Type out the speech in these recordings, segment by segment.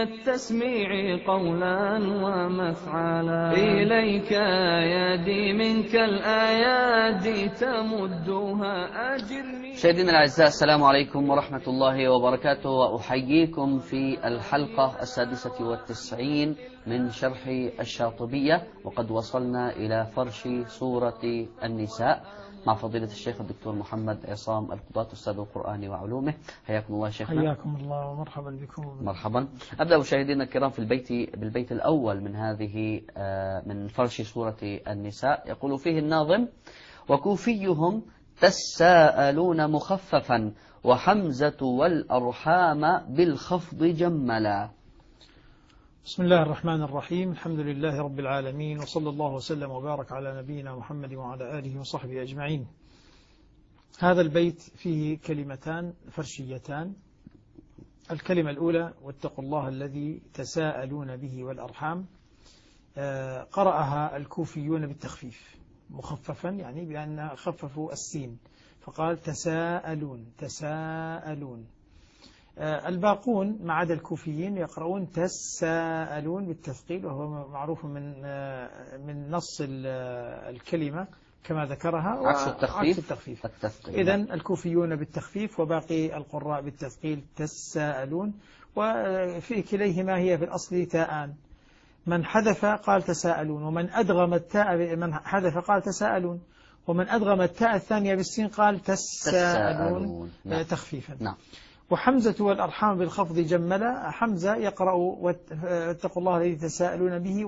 التسميع قولا ومفعلا إليك يدي منك الآيات تمدها أجرني. مشاهدينا الأعزاء، السلام عليكم ورحمة الله وبركاته، وأحييكم في الحلقة 96 من شرح الشاطبية، وقد وصلنا إلى فرش سورة النساء مع فضيلة الشيخ الدكتور محمد عصام القضاة أستاذ القرآن وعلومه. حياكم الله شيخنا. حياكم الله ومرحبا بكم. مرحبا. أبدأ مشاهدينا الكرام في بالبيت الأول من هذه من فرش سورة النساء. يقول فيه الناظم: وكوفيهم تساءلون مخففا وحمزة والأرحام بالخفض جملا. بسم الله الرحمن الرحيم، الحمد لله رب العالمين، وصلى الله وسلم وبارك على نبينا محمد وعلى آله وصحبه أجمعين. هذا البيت فيه كلمتان فرشيتان. الكلمة الأولى: واتقوا الله الذي تساءلون به والأرحام، قرأها الكوفيون بالتخفيف مخففا، يعني بأن خففوا السين فقال تساءلون تساءلون. الباقون ما عدا الكوفيين يقرؤون تساءلون بالتثقيل، وهو معروف من نص الكلمة كما ذكرها، عكس التخفيف. إذن الكوفيون بالتخفيف وباقي القراء بالتثقيل تساءلون، وفي كليهما هي في الأصل تاءان، من حذف قال تساءلون، ومن أدغم التاء من حذف قال تساءلون، ومن أدغم التاء الثانية بالسين قال تساءلون تخفيفا. نعم. وحمزة والأرحام بالخفض جملا. حمزة يقرأ واتقوا الله الذي تساءلون به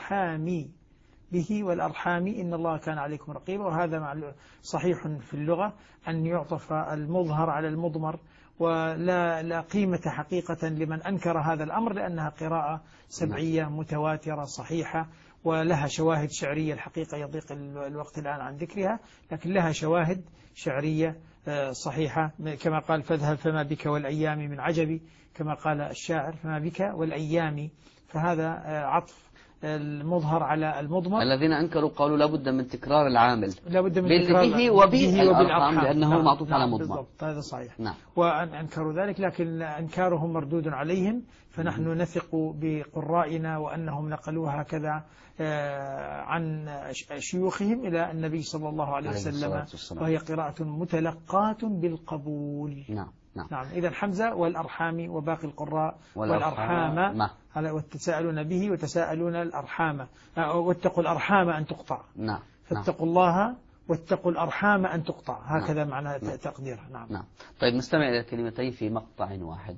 والأرحام إن الله كان عليكم رقيبا، وهذا صحيح في اللغة أن يعطف المظهر على المضمر، ولا قيمة حقيقة لمن أنكر هذا الأمر، لأنها قراءة سبعية متواترة صحيحة، ولها شواهد شعرية. الحقيقة يضيق الوقت الآن عن ذكرها، لكن لها شواهد شعرية صحيحة، كما قال: فاذهب فما بك والأيام من عجبي، كما قال الشاعر: فما بك والأيام. فهذا عطف المظهر على المضمر. الذين أنكروا قالوا لابد من تكرار العامل، لابد من به وبالأرحام، لأنه معطوف على مضمر. بالضبط، هذا صحيح. نعم. وأنكروا ذلك، لكن إنكارهم مردود عليهم، فنحن نثق بقرائنا وأنهم نقلوها هكذا عن شيوخهم إلى النبي صلى الله عليه وسلم، وهي قراءة متلقاة بالقبول. نعم. نعم. إذا حمزة والأرحام وباقي القراء والأرحام، وتساءلون به وتساءلون الأرحام، واتقوا الأرحام أن تقطع. نعم. فاتقوا الله واتقوا الأرحام أن تقطع، هكذا معنى تقديرها. نعم. طيب، نستمع إلى الكلمتين في مقطع واحد.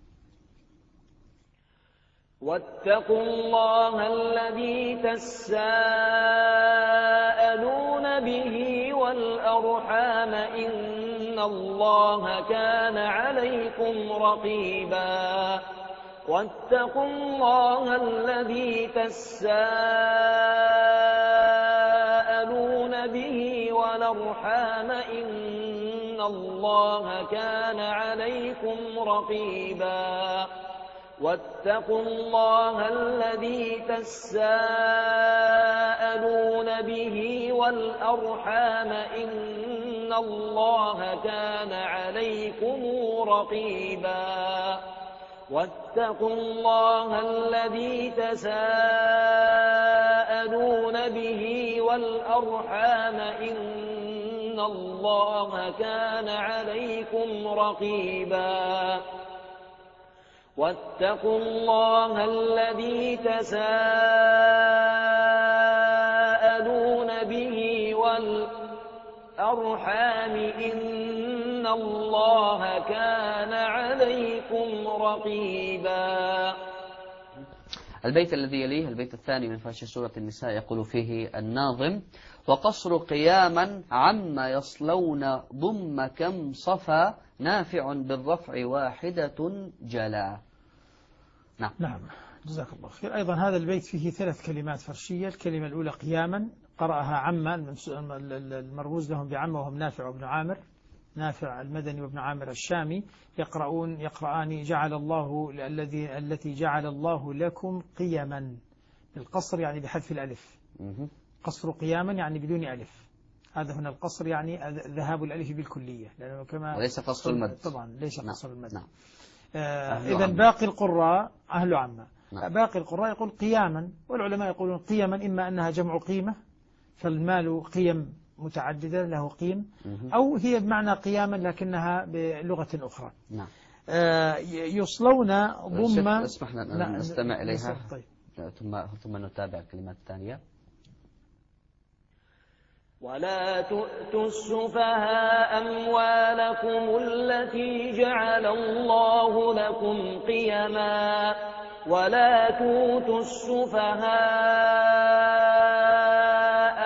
واتقوا الله الذي تساءلون به والأرحام إن الله كان عليكم رقيبا. واتقوا الله الذي تساءلون به والأرحام إن الله كان عليكم رقيبا. واتقوا الله الذي تساءلون به والأرحام إن الله كان عليكم رقيبا. واتقوا الله الذي تساءلون به والأرحام إن الله كان عليكم رقيبا. واتقوا الله الذي تساءلون به والأرحام إن الله كان عليكم رقيبا. البيت الذي يليه البيت الثاني من فرش سورة النساء، يقول فيه الناظم: وقصر قياما عما يصلون ضم كم صفا نافع بالرفع واحدة جلا. نعم. جزاك الله خير. أيضا هذا البيت فيه 3 كلمات فرشية. الكلمة الأولى قياما، قرأها عما، المرموز لهم بعما وهم نافع وابن عامر، نافع المدني وابن عامر الشامي، يقرآن جعل الله التي جعل الله لكم قيما، بالقصر يعني بحذف الألف. قصر قياما يعني بدون ألف. هذا هنا القصر يعني ذهاب الألف بالكلية، لأنه كما وليس قصر المد. طبعا ليس قصر المد. نعم. إذن باقي القراء أهل عامة. نعم. باقي القراء يقول قياما، والعلماء يقولون قيما إما أنها جمع قيمة، فالمال قيم متعددة له قيم، أو هي بمعنى قياما لكنها بلغة أخرى. نعم. يصلون ضم. اسمحنا نستمع إليها. طيب. ثم نتابع الكلمات الثانية. ولا تؤتوا السفهاء أموالكم التي جعل الله لكم قيما، ولا تؤتوا السفهاء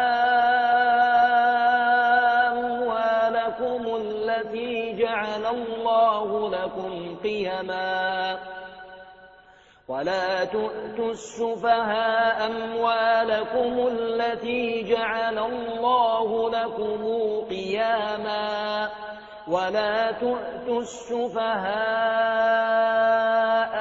أموالكم التي جعل الله لكم قيما، ولا تؤتوا السفهاء أموالكم التي جعل الله لكم قياما، ولا تؤتوا السفهاء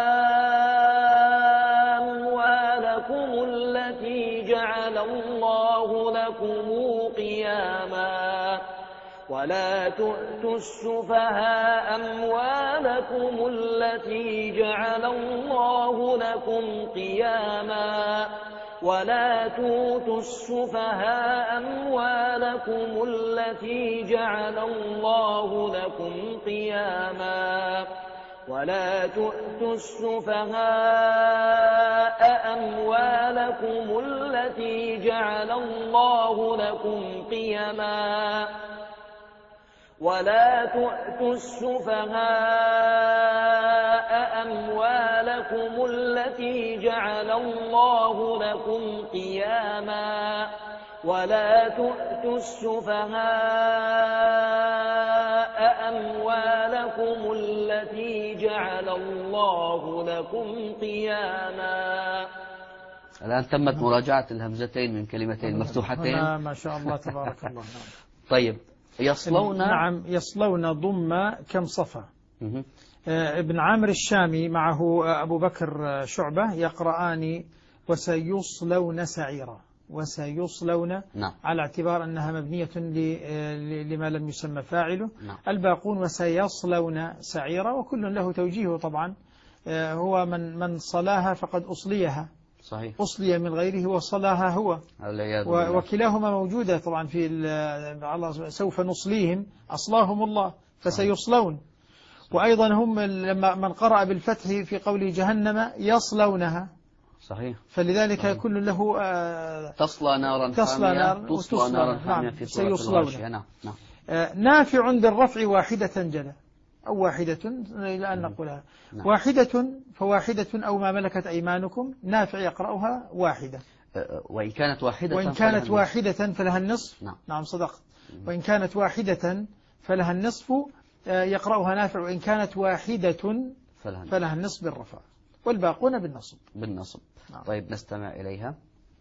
أموالكم التي جعل الله لكم قياما، ولا تؤتوا السفهاء أموالكم التي جعل الله لكم قياما، ولا تؤتوا السفهاء أموالكم التي جعل الله لكم قياما، ولا تؤتوا السفهاء أموالكم التي جعل الله لكم قياما، ولا تؤتوا السفهاء أموالكم التي جعل الله لكم قياما، ولا تؤتوا السفهاء أموالكم التي جعل الله لكم قياما. الآن تمت مراجعة الهمزتين من كلمتين مفتوحتين. ما شاء الله تبارك الله. طيب. يصلون. نعم. يصلون ضم كم صفة. ابن عامر الشامي معه أبو بكر شعبة يقرآن وسيصلون سعيرا، وسيصلون. نعم. على اعتبار أنها مبنية لما لم يسمى فاعله. نعم. الباقون وسيصلون سعيرا، وكل له توجيه طبعا. هو من صلاها فقد أصليها. صحيح. أصلي من غيره وصلاها هو. وكلاهما موجودة طبعا في الله سوف نصليهم أصلاهم الله فسيصلون. وأيضا هم لما من قرأ بالفتح في قوله جهنم يصلونها. صحيح. فلذلك صحيح. كل له تصلى نارا حامية. تصلى نارا حامية في سورة الغاشية. نعم. نافع بالرفع واحدة جل أو واحدة إلى أن نقولها. نعم. واحدة فواحدة أو ما ملكت أيمانكم. نافع يقرأها واحدة. وإن كانت واحدة. وإن كانت واحدة فلها النصف. نعم. نعم صدقت. وإن كانت واحدة فلها النصف يقرأها نافع، وإن كانت واحدة فلها النصف بالرفع، والباقون بالنصب. نعم. طيب نستمع إليها.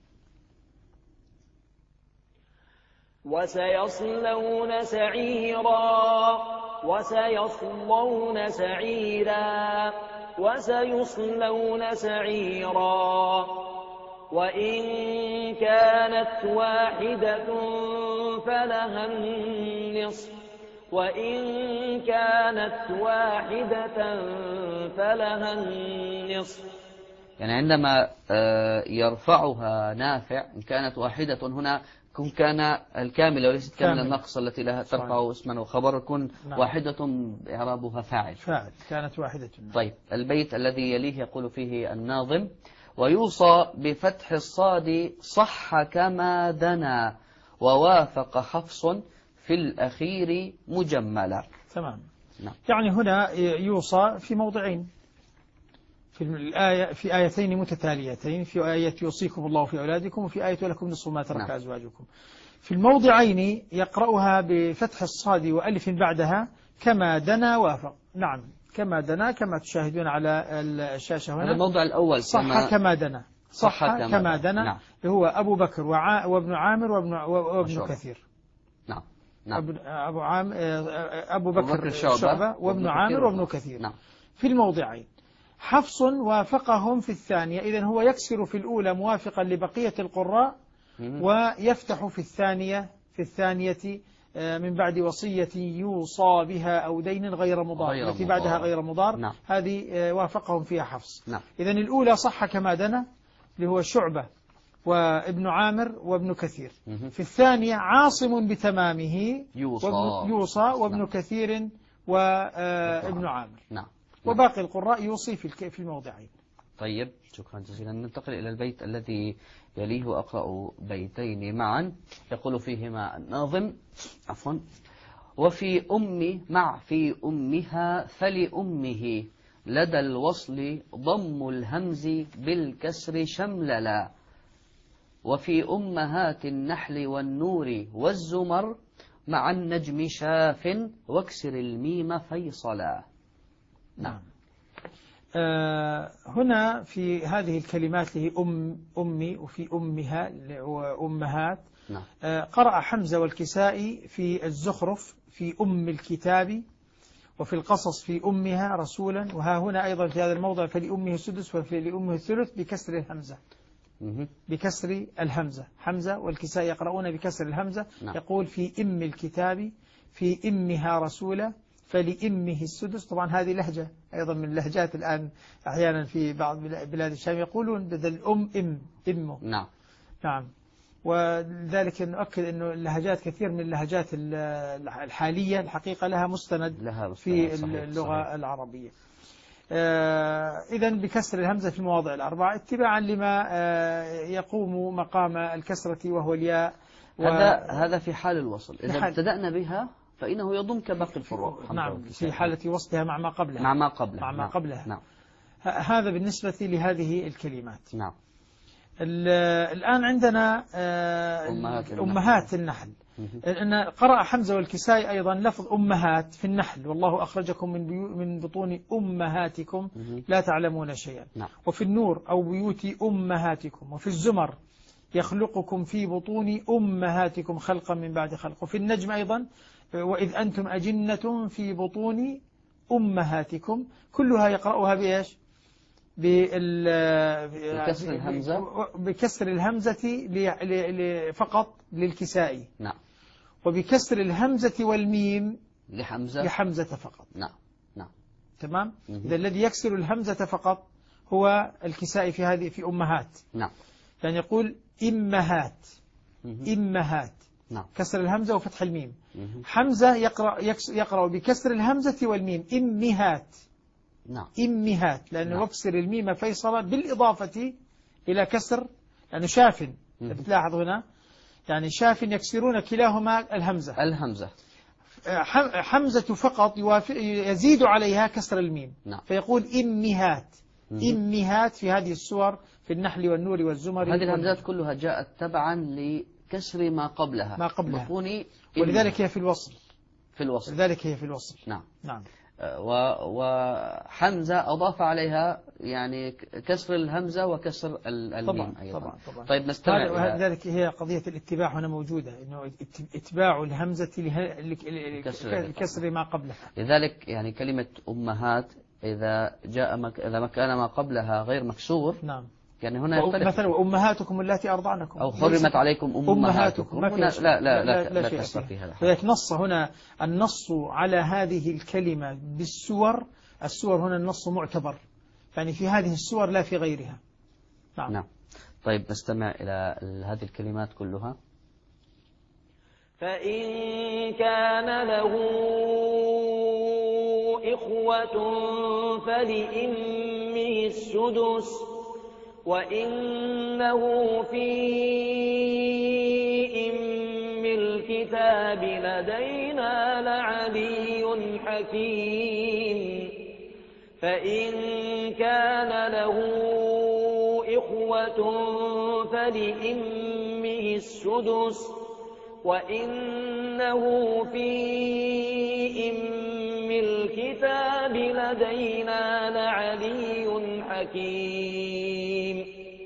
وسيصلون سعيرا، وسيصلون سعيرا، وسيصلون سعيرا، وإن كانت واحدة فلها النصف، وإن كانت واحدة فلها النصف. يعني عندما يرفعها نافع إن كانت واحدة هنا كان الكاملة وليست كاملة النقص التي لها ترفع اسما وخبر، يكون نعم. واحدة إعرابها فاعل. كانت واحدة. طيب البيت الذي يليه يقول فيه الناظم: ويوصى بفتح الصاد صح كما دنا، ووافق حفص في الأخير مجملا. تمام. نعم. يعني هنا يوصى في موضعين في الآية، في آيتين متتاليتين، في آية يوصيكم الله في أولادكم، وفي آية ولكم نصف ما ترك نعم. أزواجكم. في الموضعين يقرأها بفتح الصاد وألف بعدها كما دنا وافق. نعم كما دنا كما تشاهدون على الشاشة هنا. الموضع الأول صح كما دنا. صح كما دنا. نعم. هو أبو بكر وابن عامر وابن كثير. نعم. أبو بكر شعبة وابن عامر وابن كثير. نعم. في الموضعين. حفص وافقهم في الثانية، إذن هو يكسر في الأولى موافقا لبقية القراء، ويفتح في الثانية من بعد وصية يوصى بها أو دين غير مضار، التي بعدها غير مضار. نعم. هذه وافقهم فيها حفص. نعم. إذن الأولى صح كما دنا، اللي هو شعبة وابن عامر وابن كثير. في الثانية عاصم بتمامه يوصى وابن نعم. كثير وابن عامر. نعم. وباقي القراء يوصي في الموضعين. طيب، شكرا جزيلا. ننتقل إلى البيت الذي يليه، أقرأ بيتين معا يقول فيهما الناظم وفي في أمها فلأمه لدى الوصل ضم الهمز بالكسر شمللا، وفي أمهات النحل والنور والزمر مع النجم شاف واكسر الميم فيصلا. نعم. هنا في هذه الكلمات اللي أمي وفي أمها وأمهات. نعم. قرأ حمزة والكسائي في الزخرف في أم الكتاب، وفي القصص في أمها رسولا، وها هنا أيضا في هذا الموضع فلأمه السدس وفلأمه الثلث بكسر الهمزة. بكسر الهمزة. حمزة والكسائي يقرؤون بكسر الهمزة. نعم. يقول في أم الكتاب في أمها رسولا فلأمه السدس. طبعا هذه لهجة أيضا من اللهجات الآن أحيانا في بعض بلاد الشام يقولون بدل أمه. نعم. نعم. ولذلك نؤكد أنه اللهجات كثير من اللهجات الحالية الحقيقة لها مستند في اللغة العربية. إذن بكسر الهمزة في المواضع الأربعة اتباعا لما يقوم مقام الكسرة وهو الياء. هذا في حال الوصل. إذا ابتدأنا بها فإنه يضم كباقي الفروع. نعم، في حالة وصلها مع ما قبلها. مع ما قبلها. نعم. هذا بالنسبة لهذه الكلمات. نعم. الآن عندنا أمهات النحل. أن قرأ حمزة والكسائي أيضا لفظ أمهات في النحل، والله أخرجكم من بطون أمهاتكم لا تعلمون شيئا. نعم. وفي النور أو بيوت أمهاتكم. وفي الزمر يخلقكم في بطون أمهاتكم خلقا من بعد خلق. وفي النجم أيضا وإذ أنتم أجنة في بطون أمهاتكم. كلها يقرأها بإيش؟ بكسر الهمزة. بكسر الهمزة فقط للكسائي. نعم. وبكسر الهمزة والميم لحمزة فقط. نعم. نعم. تمام. إذا الذي يكسر الهمزة فقط هو الكسائي في أمهات. نعم. يعني يقول إمهات. إمهات. نعم. كسر الهمزة وفتح الميم. حمزة يقرأ بكسر الهمزة والميم إمهات. نعم. إمهات، لأنه نعم. يكسر الميم فيصل بالإضافة إلى كسر، لأنه شاف. بتلاحظ هنا يعني شاف يكسرون كلاهما الهمزة. حمزة فقط يزيد عليها كسر الميم. نعم. فيقول إمهات. إمهات في هذه السور في النحل والنور والزمر. هذه الهمزات كلها جاءت تبعا لكسر ما قبلها. ولذلك هي في الوصل. لذلك هي في الوصل. نعم. نعم. وحمزة أضاف عليها يعني كسر الهمزة وكسر الميم أيضا. طبعا. طيب نستمع. ولذلك هي قضية الاتباع هنا موجودة، إنه اتباع الهمزة لكسر ما قبلها. لذلك يعني كلمة أمهات إذا كان ما قبلها غير مكسور. نعم. يعني هنا مثلا وأمهاتكم اللاتي أرضعنكم أو حرمت عليكم أمهاتكم. لا كسر في هذا. لذلك نص هنا النص على هذه الكلمة بالسور. السور هنا النص معتبر، يعني في هذه السور لا في غيرها. نعم. طيب نستمع إلى هذه الكلمات كلها. فإن كان له إخوة فلأمه السدس، وإنه في أم الكتاب لدينا لعلي حكيم. فإن كان له إخوة فلأمه السدس، وإنه في أم الكتاب لدينا لعلي حكيم.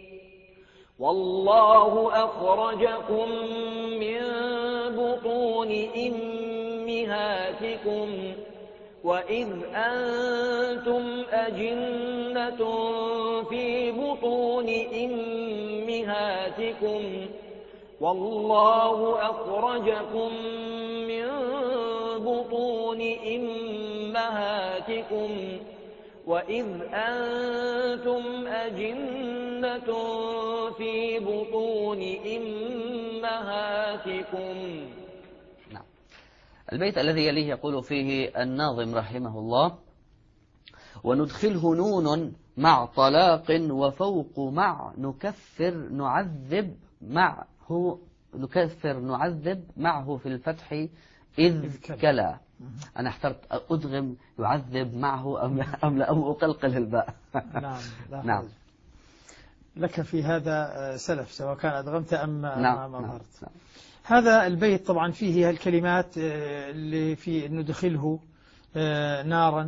والله أخرجكم من بطون أمهاتكم وإذ أنتم أجنة في بطون أمهاتكم والله أخرجكم من بطون أمهاتكم وإذ أنتم أجنة في بطون أمهاتكم. نعم. البيت الذي يليه يقول فيه الناظم رحمه الله: وندخله نون مع طلاق وفوق مع نكفر نعذب معه في الفتح إذ كلا. أنا احترت أدغم يعذب معه أم أقلقل الباء. نعم. نعم. لك في هذا سلف سواء كان أدغمت أم أظهرت. نعم. هذا البيت طبعا فيه الكلمات اللي في ندخله نارا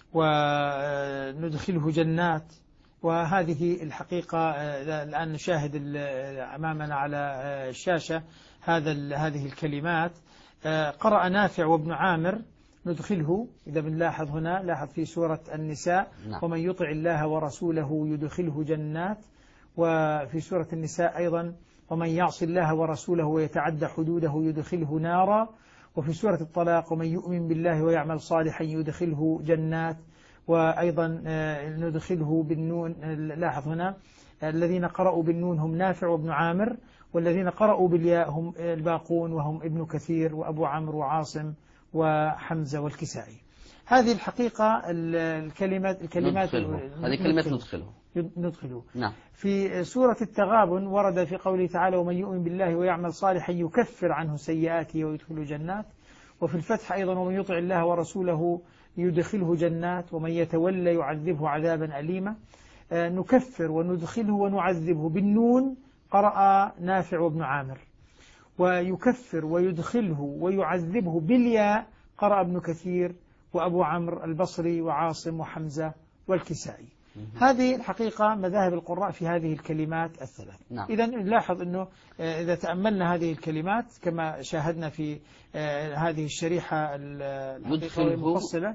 وندخله جنات، وهذه الحقيقة الآن نشاهد أمامنا على الشاشة هذه الكلمات. قرأ نافع وابن عامر ندخله، إذا بنلاحظ هنا لاحظ في سورة النساء: نعم. ومن يطع الله ورسوله يدخله جنات، وفي سورة النساء أيضا: ومن يعص الله ورسوله ويتعدى حدوده يدخله نارا، وفي سورة الطلاق: ومن يؤمن بالله ويعمل صالحا يدخله جنات، وأيضا ندخله بالنون. لاحظ هنا الذين قرأوا بالنون هم نافع وابن عامر، والذين قرأوا بالياء هم الباقون وهم ابن كثير وأبو عمرو وعاصم وحمزة والكسائي. هذه الحقيقة الكلمات هذه كلمة ندخله. نعم. في سورة التغابن ورد في قوله تعالى: ومن يؤمن بالله ويعمل صالحا يكفر عنه سيئاته ويدخله جنات. وفي الفتح أيضا: ومن يطع الله ورسوله يدخله جنات ومن يتولى يعذبه عذابا أليما. نكفر وندخله ونعذبه بالنون قرأ نافع وابن عامر، ويكفر ويدخله ويعذبه بالياء قرأ ابن كثير وأبو عمرو البصري وعاصم وحمزة والكسائي. هذه الحقيقة مذاهب القراء في هذه الكلمات الثلاث. نعم. إذا نلاحظ أنه إذا تأملنا هذه الكلمات كما شاهدنا في هذه الشريحة المفصلة: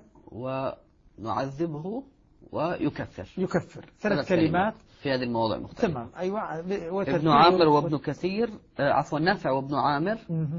ونعذبه ويكفر. 3 كلمات في هذه المواضع المختلفة. تمام. أيوة. ابن عامر وابن كثير نافع وابن عامر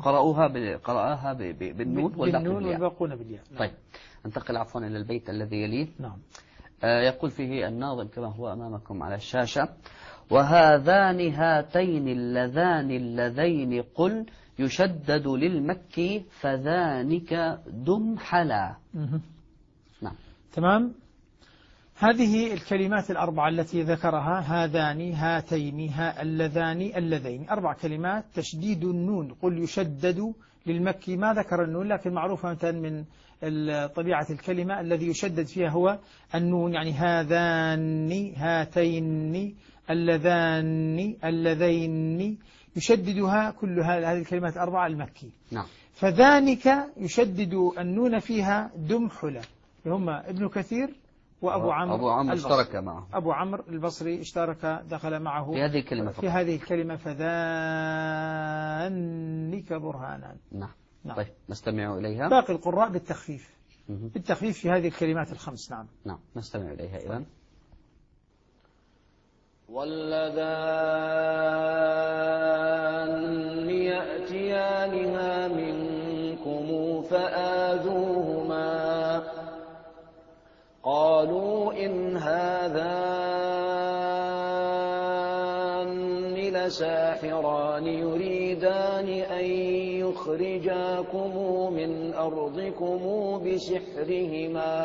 قرأها بالنون والباقون بالياء. طيب ننتقل إلى البيت الذي يليه. نعم. يقول فيه الناظم كما هو أمامكم على الشاشة: وهذان هاتين اللذين قل يشدد للمكي فذانك دم حلا. نعم. تمام. هذه الكلمات الأربعة التي ذكرها: هذان هاتين اللذين 4 كلمات. تشديد النون قل يشدد للمكي، ما ذكر النون لكن معروفة من طبيعة الكلمة الذي يشدد فيها هو النون، يعني هذان هاتين اللذين يشددها كل هذه الكلمات 4 المكي. نعم. فذانك يشدد النون فيها دم حلا، هم ابن كثير وأبو عمرو اشترك معه، أبو عمرو البصري اشترك دخل معه في هذه الكلمة فذانك برهانان. نعم. طيب نستمع إليها. باقي القراء بالتخفيف في هذه الكلمات ال5. نعم نستمع إليها إذن. واللذان يأتيانها منكم فآذوهما قالوا إن هذان لساحران يريدان أن يخرجاكم من أرضكم بسحرهما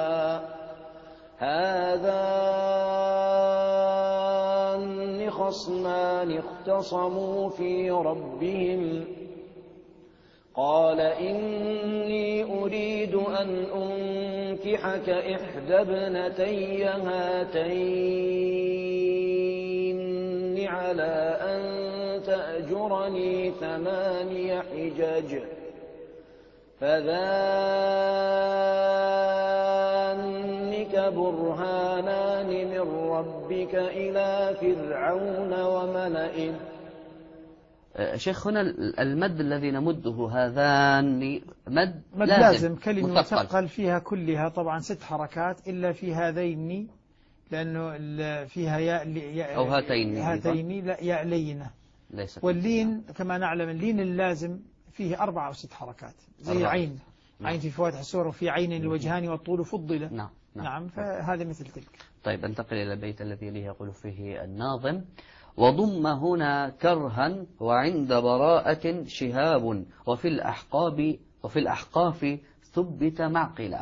هذان خصمان اختصموا في ربهم قال إني أريد أن أنكحك إحدى ابنتي هاتين على أن تأجرني 8 حجج فذلك برهانان من ربك إلى فرعون وملئه. شيخ هنا المد الذي نمده هذان مد لازم كلمة مثقل فيها كلها طبعا 6 حركات إلا في هذين لأنه فيها ياء أو هاتين لا ياء لينة. واللين كما نعلم اللين اللازم فيه 4 أو 6 حركات زي عين في فواتح السور وفي عين الوجهان والطول فضل. نعم. نعم، فهذا مثل تلك. طيب انتقل إلى البيت الذي يليه يقول فيه الناظم: وضم هنا كرها وعند براءة شهاب وفي الأحقاف ثبت معقلا.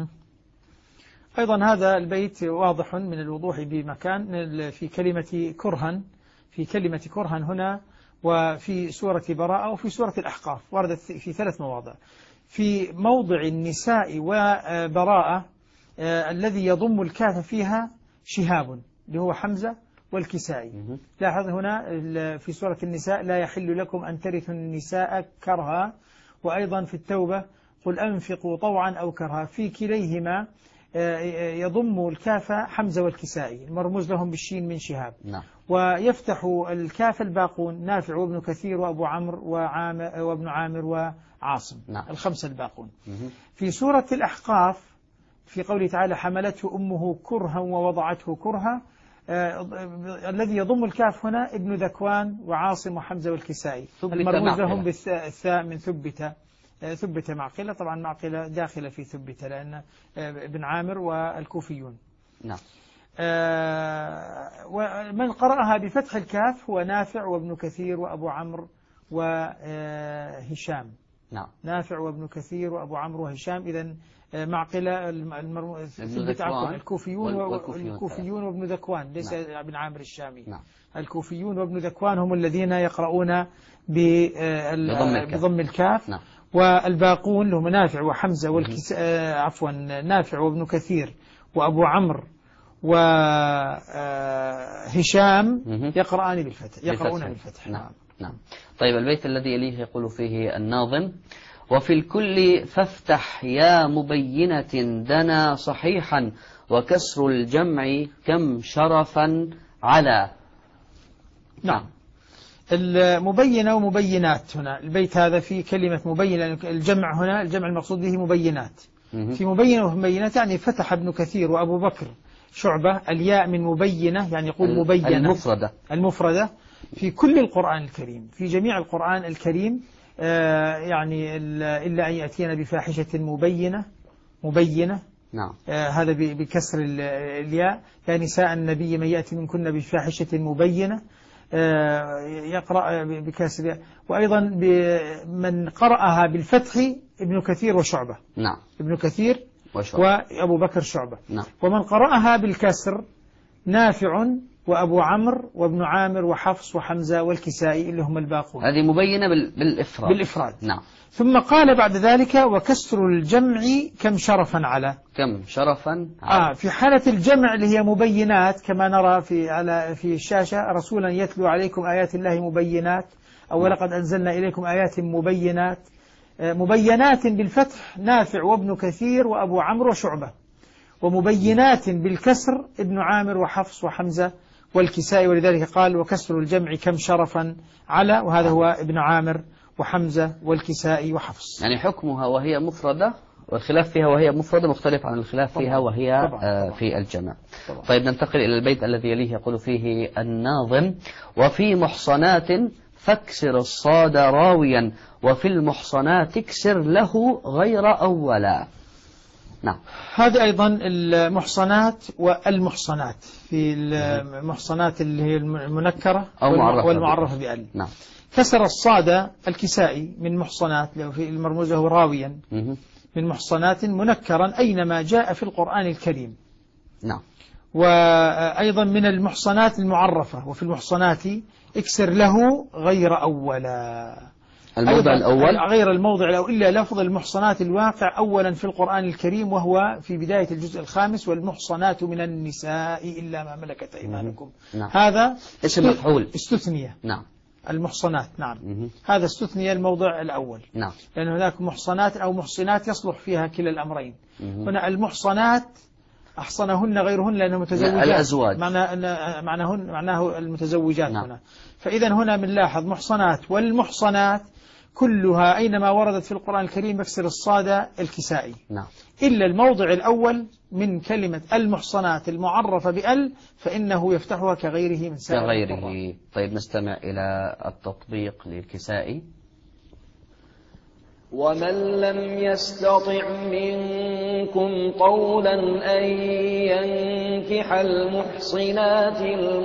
أيضا هذا البيت واضح من الوضوح بمكان في كلمة كرها، في كلمة كرها هنا وفي سورة براءة وفي سورة الأحقاف، وردت في 3 مواضع. في موضع النساء وبراءة الذي يضم الكاف فيها شهاب اللي هو حمزة والكسائي. لاحظ هنا في سورة النساء: لا يحل لكم أن ترثوا النساء كرها. وأيضا في التوبة: قل أنفقوا طوعا أو كرها. في كليهما يضم الكاف حمزة والكسائي المرموز لهم بالشين من شهاب. نعم. ويفتح الكاف الباقون: نافع وابن كثير وأبو عمرو وابن عامر وعاصم. نعم. الخمسة الباقون. في سورة الأحقاف في قوله تعالى: حملته أمه كرها ووضعته كرها، الذي يضم الكاف هنا ابن ذكوان وعاصم وحمزة والكسائي المرموز لهم بالثاء من ثبت معقلة. طبعا معقلة داخلة في ثبت لأن ابن عامر والكوفيون. نعم. ومن قرأها بفتح الكاف هو نافع وابن كثير وأبو عمرو وهشام. نعم. نافع وابن كثير وأبو عمرو وهشام. إذن معقلة ثبت الكوفيون وابن ذكوان، ليس ابن عامر الشامي. نعم. الكوفيون وابن ذكوان هم الذين يقرؤون بضم الكاف. نعم. والباقون هم نافع وحمزة نافع وابن كثير وأبو عمرو وهشام يقرؤون بالفتح. نعم. نعم. طيب البيت الذي يليه يقول فيه الناظم: وفي الكل فافتح يا مبينة دنا صحيحا وكسر الجمع كم شرفا على. نعم. المبينة ومبينات هنا البيت هذا في كلمة مبينة، الجمع هنا الجمع المقصود به مبينات. في مبينة ومبينات يعني فتح ابن كثير وأبو بكر شعبة الياء من مبينة، يعني يقول مبينة المفردة في كل القرآن الكريم، في جميع القرآن الكريم، يعني إلا أن يأتينا بفاحشة مبينة. نعم. هذا بكسر الياء: يا نساء النبي من يأتي منكن بفاحشة مبينة، يقرأ بكسر. وأيضا من قرأها بالفتح ابن كثير وشعبة. نعم. ابن كثير وأبو بكر شعبة. نعم. ومن قرأها بالكسر نافع وأبو عمرو وابن عامر وحفص وحمزة والكسائي اللي هم الباقون. هذه مبينة بالإفراد. نعم. ثم قال بعد ذلك: وكسر الجمع كم شرفا على. في حالة الجمع اللي هي مبينات كما نرى في الشاشة: رسولا يتلو عليكم آيات الله مبينات، أو لقد أنزلنا إليكم آيات مبينات. مبينات بالفتح نافع وابن كثير وأبو عمرو وشعبة، ومبينات بالكسر ابن عامر وحفص وحمزة والكسائي، ولذلك قال: وكسر الجمع كم شرفا على، وهذا هو ابن عامر وحمزة والكسائي وحفص. يعني حكمها وهي مفردة، والخلاف فيها وهي مفردة مختلف عن الخلاف فيها وهي طبعا. في الجمع. طيب ننتقل إلى البيت الذي يليه يقول فيه الناظم: وفي محصنات فاكسر الصاد راويا وفي المحصنات اكسر له غير أولا. نعم. هذه أيضا المحصنات والمحصنات، في المحصنات اللي هي المنكرة والمعرفة بأل. نعم. كسر الصاد الكسائي من محصنات، لو في المرموز له راويا من محصنات منكرا أينما جاء في القرآن الكريم. نعم. وأيضا من المحصنات المعرفة: وفي المحصنات اكسر له غير أولا. الموضع الأول غير الموضع الأول إلا لفظ المحصنات الواقع أولا في القرآن الكريم، وهو في بداية الجزء الخامس: والمحصنات من النساء إلا ما ملكت أيمانكم. نعم. هذا اسم مفعول استثنية. نعم. المحصنات. نعم. هذا استثنية الموضع الأول. نعم. لأن هناك محصنات أو محصنات يصلح فيها كلا الأمرين. هنا المحصنات أحصنهن غيرهن لأنه متزوجات، الأزواج معناه المتزوجات. نعم. هنا فإذا هنا بنلاحظ محصنات والمحصنات كلها أينما وردت في القرآن الكريم يكسر الصاد الكسائي. نعم. إلا الموضع الأول من كلمة المحصنات المعرفة بأل فإنه يفتحها كغيره من سائر القرآن. طيب نستمع إلى التطبيق للكسائي. ومن لم يستطع منكم طولا أن ينكح المحصنات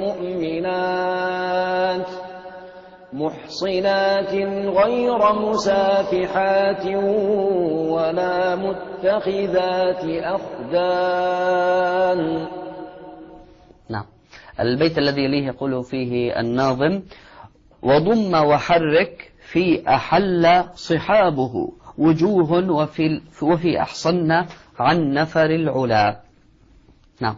محصنات غير مسافحات ولا متخذات أخدان. نعم. البيت الذي يليه يقول فيه الناظم: وضم وحرك في أحل صحابه وجوه وفي أحصن عن نفر العلا. نعم.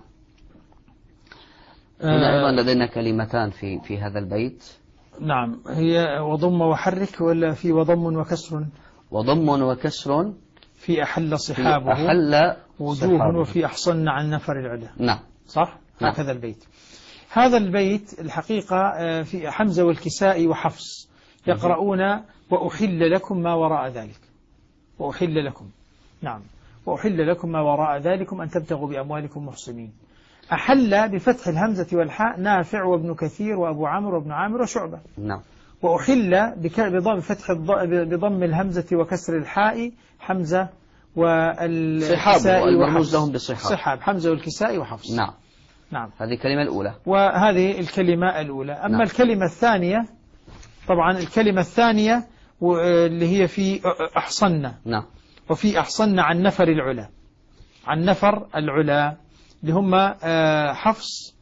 هنا أيضا لدينا كلمتان في هذا البيت. نعم، هي وضم وحرك ولا في وضم وكسر؟ وضم وكسر في أحل صحابه وجوه وفي أحصن عن نفر العلا. نعم صح؟ نعم. هكذا البيت. هذا البيت الحقيقة في حمزة والكسائي وحفص يقرؤون وأحل لكم ما وراء ذلك. وأحل لكم، نعم، وأحل لكم ما وراء ذلكم أن تبتغوا بأموالكم محصنين. أحل بفتح الهمزة والحاء نافع وابن كثير وأبو عمرو وابن عامر وشعبة. نعم. وأحل بضم الهمزة وكسر الحاء حمزة والكسائي والمرموز لهم بالصحاب. صحاب حمزة والكسائي وحفص. نعم. نعم. هذه الكلمة الأولى. وهذه الكلمة الأولى. أما نعم. الكلمة الثانية، طبعا الكلمة الثانية اللي هي في أحصن. نعم. وفي أحصن عن نفر العلا. عن نفر العلا اللي هم حفص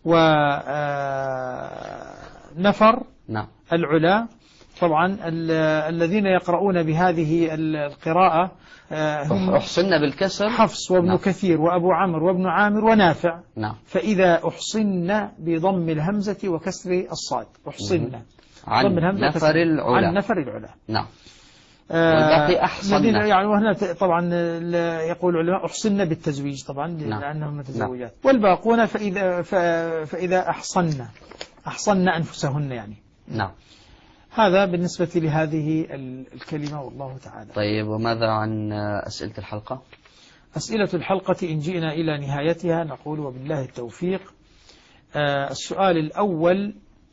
ونفر. نعم. العلا. طبعا الذين يقرؤون بهذه القراءة هم أحصن بالكسر حفص وابن نعم. كثير وأبو عمرو وابن عامر ونافع. نعم. فإذا أحصن بضم الهمزة وكسر الصاد أحصن عن نفر العلا. عن نفر العلا. نعم. والباقي أحصن. الذين يعني وهنا طبعا يقول العلماء أحصن بالتزويج طبعا نعم. لأنهم متزوجات. نعم. والباقون فإذا أحصن أنفسهن يعني. نعم. هذا بالنسبة لهذه الكلمة والله تعالى. طيب، وماذا عن أسئلة الحلقة؟ أسئلة الحلقة إن جئنا إلى نهايتها نقول وبالله التوفيق. السؤال الأول: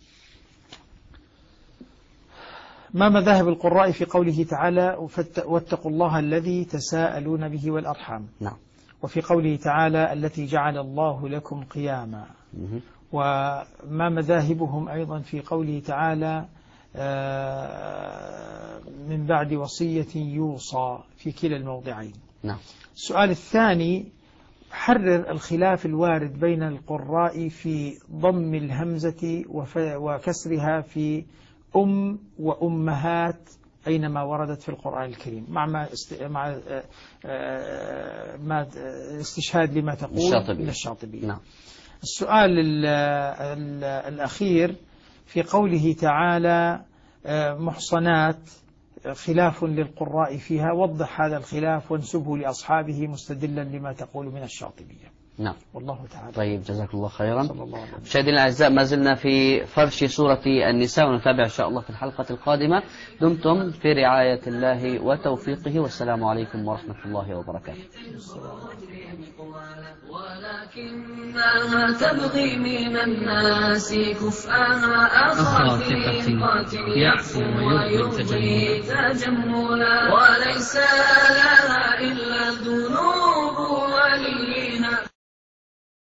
ما مذاهب القراء في قوله تعالى واتقوا الله الذي تساءلون به والأرحام؟ نعم. وفي قوله تعالى التي جعل الله لكم قياما. وما مذاهبهم أيضا في قوله تعالى من بعد وصية يوصى في كلا الموضعين؟ نعم. السؤال الثاني: حرر الخلاف الوارد بين القراء في ضم الهمزة وكسرها في وأمهات أينما وردت في القرآن الكريم مع استشهاد لما تقول من الشاطبية. نعم. السؤال الأخير: في قوله تعالى محصنات خلاف للقراء فيها، وضح هذا الخلاف وانسبه لأصحابه مستدلا لما تقول من الشاطبية. نعم. والله تعالى. طيب، جزاك الله خيرا. صلى الله عليه وسلم. مشاهدينا الأعزاء، ما زلنا في فرش سورة النساء، ونتابع إن شاء الله في الحلقة القادمة. دمتم في رعاية الله وتوفيقه، والسلام عليكم ورحمة الله وبركاته. ولكنها تبغي من الناس كفءها أخا ثقة يعفو ويرضي تجملا، وليس لها إلا